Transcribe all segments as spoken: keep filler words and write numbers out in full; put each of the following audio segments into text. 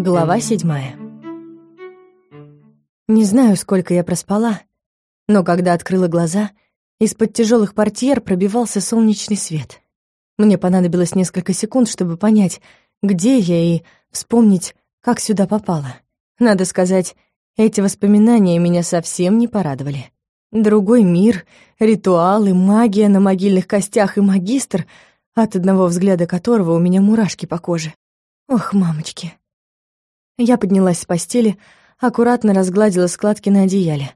Глава седьмая. Не знаю, сколько я проспала, но когда открыла глаза, из-под тяжелых портьер пробивался солнечный свет. Мне понадобилось несколько секунд, чтобы понять, где я, и вспомнить, как сюда попала. Надо сказать, эти воспоминания меня совсем не порадовали. Другой мир, ритуалы, магия на могильных костях и магистр, от одного взгляда которого у меня мурашки по коже. Ох, мамочки. Я поднялась с постели, аккуратно разгладила складки на одеяле.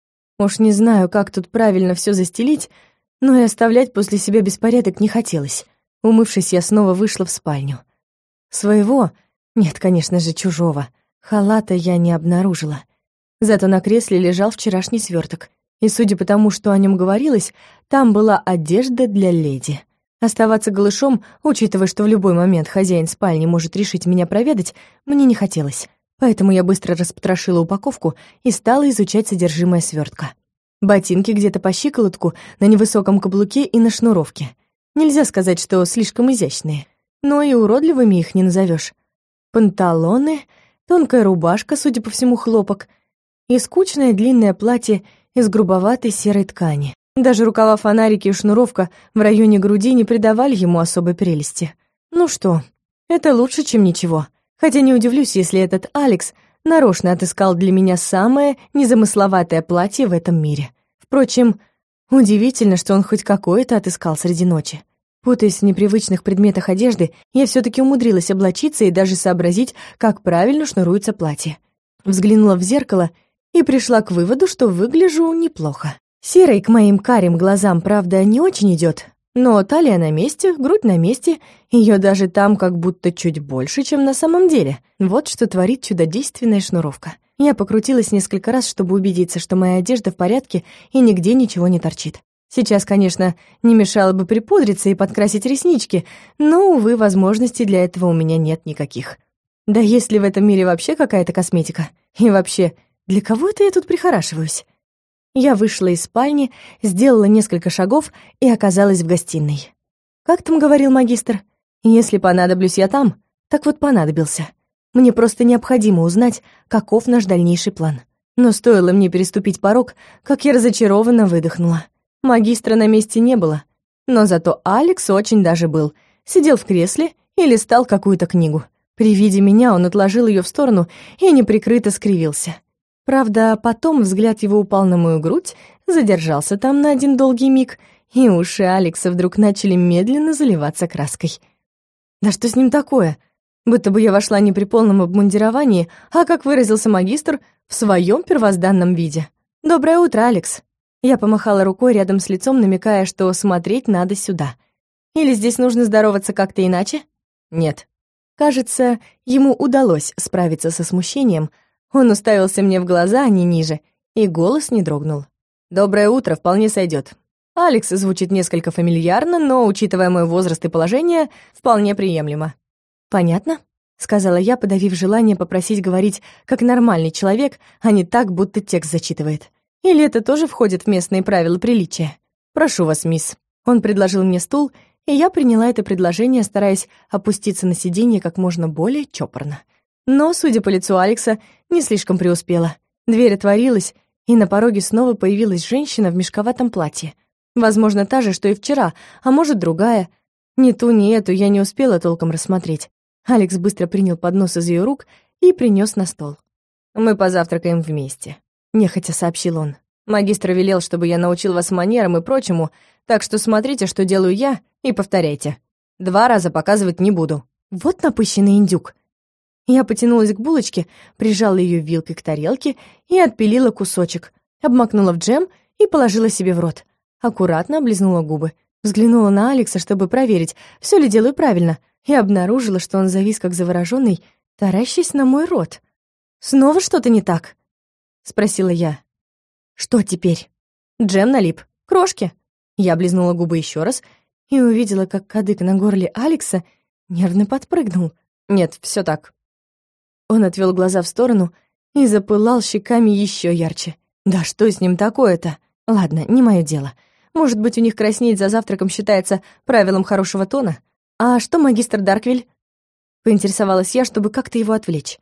Уж не знаю, как тут правильно все застелить, но и оставлять после себя беспорядок не хотелось. Умывшись, я снова вышла в спальню. Своего, нет, конечно же, чужого, халата я не обнаружила. Зато на кресле лежал вчерашний сверток, и, судя по тому, что о нем говорилось, там была одежда для леди. Оставаться голышом, учитывая, что в любой момент хозяин спальни может решить меня проведать, мне не хотелось. Поэтому я быстро распотрошила упаковку и стала изучать содержимое свертка. Ботинки где-то по щиколотку, на невысоком каблуке и на шнуровке. Нельзя сказать, что слишком изящные, но и уродливыми их не назовешь. Панталоны, тонкая рубашка, судя по всему, хлопок, и скучное длинное платье из грубоватой серой ткани. Даже рукава-фонарики и шнуровка в районе груди не придавали ему особой прелести. Ну что, это лучше, чем ничего. Хотя не удивлюсь, если этот Алекс нарочно отыскал для меня самое незамысловатое платье в этом мире. Впрочем, удивительно, что он хоть какое-то отыскал среди ночи. Путаясь в непривычных предметах одежды, я все-таки умудрилась облачиться и даже сообразить, как правильно шнуруется платье. Взглянула в зеркало и пришла к выводу, что выгляжу неплохо. Серый к моим карим глазам, правда, не очень идет, но талия на месте, грудь на месте, ее даже там как будто чуть больше, чем на самом деле. Вот что творит чудодейственная шнуровка. Я покрутилась несколько раз, чтобы убедиться, что моя одежда в порядке и нигде ничего не торчит. Сейчас, конечно, не мешало бы припудриться и подкрасить реснички, но, увы, возможностей для этого у меня нет никаких. Да есть ли в этом мире вообще какая-то косметика? И вообще, для кого это я тут прихорашиваюсь? Я вышла из спальни, сделала несколько шагов и оказалась в гостиной. Как там говорил магистр? Если понадоблюсь я там, так вот понадобился. Мне просто необходимо узнать, каков наш дальнейший план. Но стоило мне переступить порог, как я разочарованно выдохнула. Магистра на месте не было, но зато Алекс очень даже был. Сидел в кресле и листал какую-то книгу. При виде меня он отложил ее в сторону и неприкрыто скривился. Правда, потом взгляд его упал на мою грудь, задержался там на один долгий миг, и уши Алекса вдруг начали медленно заливаться краской. Да что с ним такое? Будто бы я вошла не при полном обмундировании, а, как выразился магистр, в своем первозданном виде. «Доброе утро, Алекс». Я помахала рукой рядом с лицом, намекая, что смотреть надо сюда. Или здесь нужно здороваться как-то иначе? Нет. Кажется, ему удалось справиться со смущением. Он уставился мне в глаза, а не ниже, и голос не дрогнул. «Доброе утро, вполне сойдет. Алекс звучит несколько фамильярно, но, учитывая мой возраст и положение, вполне приемлемо». «Понятно», — сказала я, подавив желание попросить говорить как нормальный человек, а не так, будто текст зачитывает. «Или это тоже входит в местные правила приличия?» «Прошу вас, мисс». Он предложил мне стул, и я приняла это предложение, стараясь опуститься на сиденье как можно более чопорно. Но, судя по лицу Алекса, не слишком преуспела. Дверь отворилась, и на пороге снова появилась женщина в мешковатом платье. Возможно, та же, что и вчера, а может, другая. Ни ту, ни эту я не успела толком рассмотреть. Алекс быстро принял поднос из ее рук и принес на стол. «Мы позавтракаем вместе», — нехотя сообщил он. «Магистр велел, чтобы я научил вас манерам и прочему, так что смотрите, что делаю я, и повторяйте. Два раза показывать не буду». Вот напыщенный индюк. Я потянулась к булочке, прижала ее вилкой к тарелке и отпилила кусочек, обмакнула в джем и положила себе в рот. Аккуратно облизнула губы, взглянула на Алекса, чтобы проверить, все ли делаю правильно, и обнаружила, что он завис как завороженный, таращась на мой рот. «Снова что-то не так?» — спросила я. «Что теперь?» «Джем налип. Крошки». Я облизнула губы еще раз и увидела, как кадык на горле Алекса нервно подпрыгнул. «Нет, все так». Он отвел глаза в сторону и запылал щеками еще ярче. Да что с ним такое-то? Ладно, не мое дело. Может быть, у них краснеть за завтраком считается правилом хорошего тона? А что магистр Дарквиль? Поинтересовалась я, чтобы как-то его отвлечь.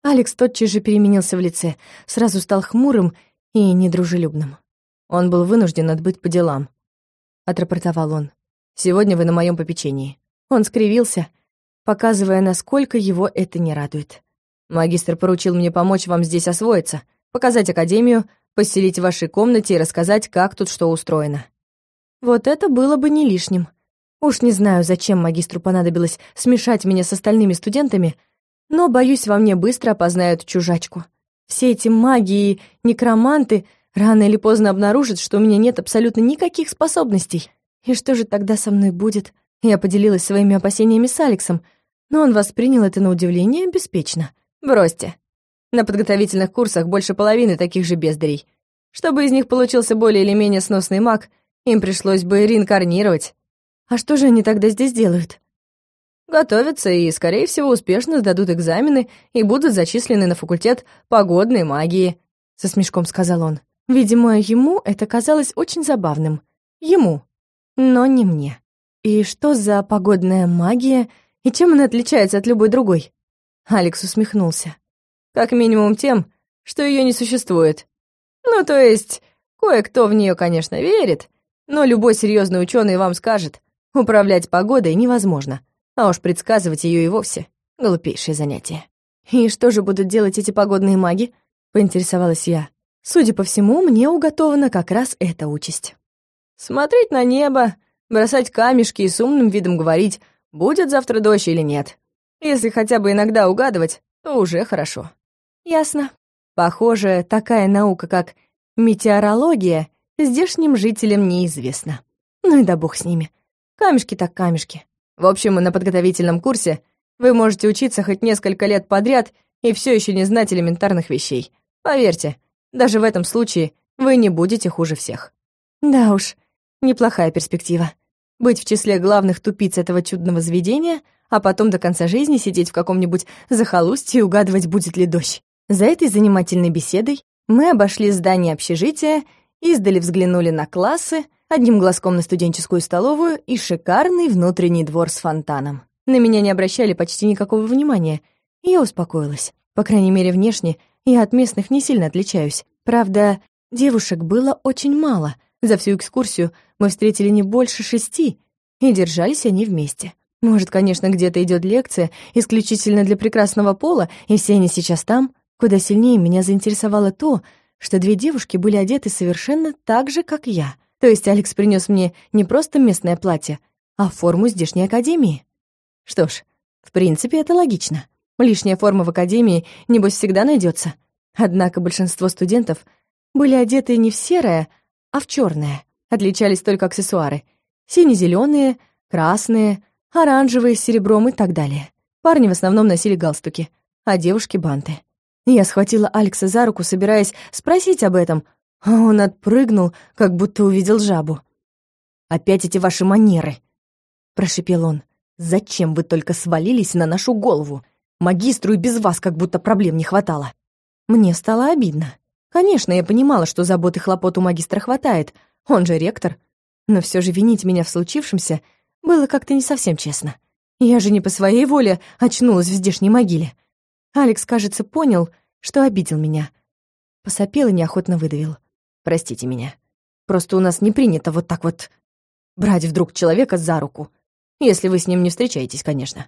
Алекс тотчас же переменился в лице, сразу стал хмурым и недружелюбным. «Он был вынужден отбыть по делам», — отрапортовал он. «Сегодня вы на моем попечении». Он скривился, показывая, насколько его это не радует. «Магистр поручил мне помочь вам здесь освоиться, показать академию, поселить в вашей комнате и рассказать, как тут что устроено». Вот это было бы не лишним. Уж не знаю, зачем магистру понадобилось смешать меня с остальными студентами, но, боюсь, во мне быстро опознают чужачку. Все эти маги и некроманты рано или поздно обнаружат, что у меня нет абсолютно никаких способностей. И что же тогда со мной будет? Я поделилась своими опасениями с Алексом, но он воспринял это на удивление беспечно. «Бросьте. На подготовительных курсах больше половины таких же бездарей. Чтобы из них получился более или менее сносный маг, им пришлось бы реинкарнировать». «А что же они тогда здесь делают?» «Готовятся и, скорее всего, успешно сдадут экзамены и будут зачислены на факультет погодной магии», — со смешком сказал он. Видимо, ему это казалось очень забавным. Ему, но не мне. И что за погодная магия, и чем она отличается от любой другой? Алекс усмехнулся. «Как минимум тем, что ее не существует. Ну, то есть, кое-кто в нее, конечно, верит, но любой серьезный ученый вам скажет, управлять погодой невозможно, а уж предсказывать ее и вовсе глупейшее занятие». «И что же будут делать эти погодные маги?» — поинтересовалась я. Судя по всему, мне уготована как раз эта участь. «Смотреть на небо, бросать камешки и с умным видом говорить, будет завтра дождь или нет. Если хотя бы иногда угадывать, то уже хорошо». «Ясно. Похоже, такая наука, как метеорология, здешним жителям неизвестна. Ну и да бог с ними. Камешки так камешки». В общем, на подготовительном курсе вы можете учиться хоть несколько лет подряд и все еще не знать элементарных вещей. Поверьте, даже в этом случае вы не будете хуже всех. Да уж, неплохая перспектива. Быть в числе главных тупиц этого чудного заведения, а потом до конца жизни сидеть в каком-нибудь захолустье и угадывать, будет ли дождь. За этой занимательной беседой мы обошли здание общежития, издали взглянули на классы, одним глазком на студенческую столовую и шикарный внутренний двор с фонтаном. На меня не обращали почти никакого внимания, и я успокоилась. По крайней мере, внешне я от местных не сильно отличаюсь. Правда, девушек было очень мало. За всю экскурсию мы встретили не больше шести, и держались они вместе. Может, конечно, где-то идет лекция исключительно для прекрасного пола, и все они сейчас там. Куда сильнее меня заинтересовало то, что две девушки были одеты совершенно так же, как я. То есть Алекс принес мне не просто местное платье, а форму здешней академии. Что ж, в принципе, это логично. Лишняя форма в академии, небось, всегда найдется. Однако большинство студентов были одеты не в серое, а в черное. Отличались только аксессуары. Сине-зеленые, красные, оранжевые с серебром и так далее. Парни в основном носили галстуки, а девушки — банты. Я схватила Алекса за руку, собираясь спросить об этом, а он отпрыгнул, как будто увидел жабу. «Опять эти ваши манеры!» — прошипел он. «Зачем вы только свалились на нашу голову? Магистру и без вас как будто проблем не хватало». Мне стало обидно. Конечно, я понимала, что забот и хлопот у магистра хватает, он же ректор, но все же винить меня в случившемся было как-то не совсем честно. Я же не по своей воле очнулась в здешней могиле. Алекс, кажется, понял, что обидел меня. Посопел и неохотно выдавил. «Простите меня. Просто у нас не принято вот так вот брать вдруг человека за руку. Если вы с ним не встречаетесь, конечно».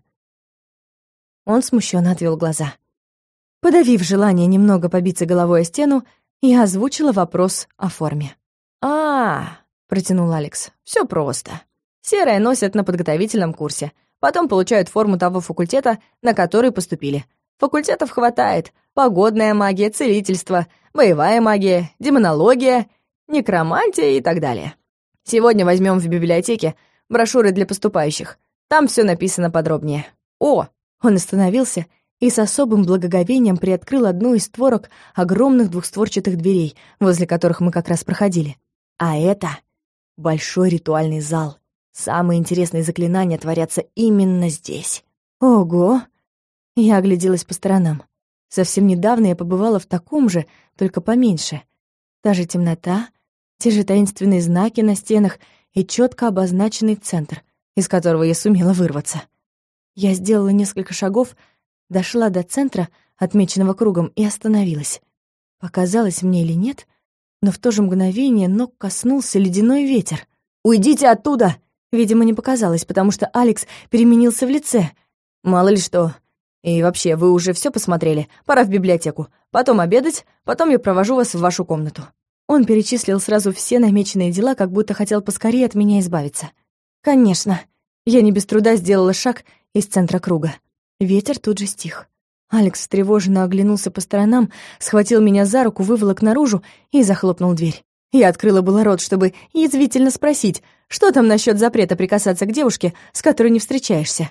Он смущенно отвел глаза. Подавив желание немного побиться головой о стену, я озвучила вопрос о форме. «А, — протянул Алекс, — все просто. Серое носят на подготовительном курсе, потом получают форму того факультета, на который поступили. Факультетов хватает: погодная магия, целительство, боевая магия, демонология, некромантия и так далее. Сегодня возьмем в библиотеке брошюры для поступающих. Там все написано подробнее. О!» Он остановился и с особым благоговением приоткрыл одну из створок огромных двухстворчатых дверей, возле которых мы как раз проходили. «А это большой ритуальный зал. Самые интересные заклинания творятся именно здесь». «Ого!» Я огляделась по сторонам. Совсем недавно я побывала в таком же, только поменьше. Та же темнота, те же таинственные знаки на стенах и четко обозначенный центр, из которого я сумела вырваться. Я сделала несколько шагов, дошла до центра, отмеченного кругом, и остановилась. Показалось мне или нет, но в то же мгновение ног коснулся ледяной ветер. «Уйдите оттуда!» Видимо, не показалось, потому что Алекс переменился в лице. «Мало ли что. И вообще, вы уже все посмотрели? Пора в библиотеку. Потом обедать, потом я провожу вас в вашу комнату». Он перечислил сразу все намеченные дела, как будто хотел поскорее от меня избавиться. «Конечно». Я не без труда сделала шаг из центра круга. Ветер тут же стих. Алекс встревоженно оглянулся по сторонам, схватил меня за руку, выволок наружу и захлопнул дверь. Я открыла было рот, чтобы язвительно спросить, что там насчет запрета прикасаться к девушке, с которой не встречаешься.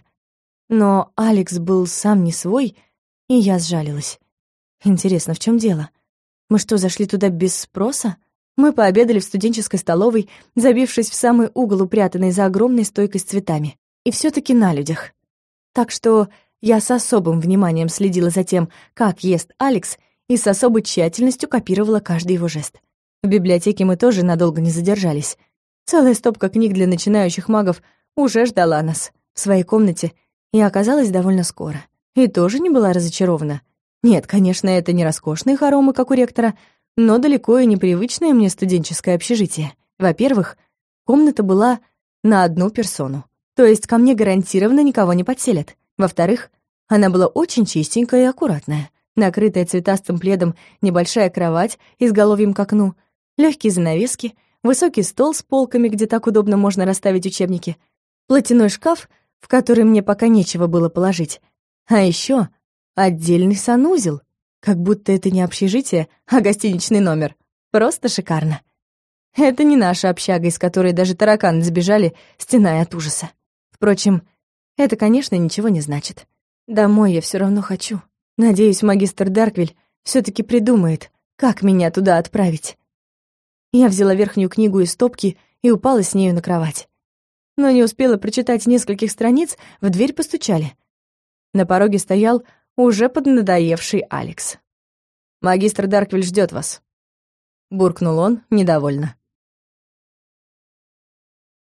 Но Алекс был сам не свой, и я сжалилась. Интересно, в чем дело? Мы что, зашли туда без спроса? Мы пообедали в студенческой столовой, забившись в самый угол, упрятанный за огромной стойкой с цветами. И все таки на людях. Так что я с особым вниманием следила за тем, как ест Алекс, и с особой тщательностью копировала каждый его жест. В библиотеке мы тоже надолго не задержались. Целая стопка книг для начинающих магов уже ждала нас в своей комнате и оказалась довольно скоро. И тоже не была разочарована. Нет, конечно, это не роскошные хоромы, как у ректора, но далеко и непривычное мне студенческое общежитие. Во-первых, комната была на одну персону, то есть ко мне гарантированно никого не подселят. Во-вторых, она была очень чистенькая и аккуратная. Накрытая цветастым пледом небольшая кровать изголовьем к окну, легкие занавески, высокий стол с полками, где так удобно можно расставить учебники, платяной шкаф, в который мне пока нечего было положить, а еще отдельный санузел, как будто это не общежитие, а гостиничный номер. Просто шикарно. Это не наша общага, из которой даже тараканы сбежали, стеная от ужаса. Впрочем, это, конечно, ничего не значит. Домой я все равно хочу. Надеюсь, магистр Дарквиль все таки придумает, как меня туда отправить. Я взяла верхнюю книгу из стопки и упала с нею на кровать. Но не успела прочитать нескольких страниц, в дверь постучали. На пороге стоял уже поднадоевший Алекс. «Магистр Дарквиль ждет вас», — буркнул он недовольно.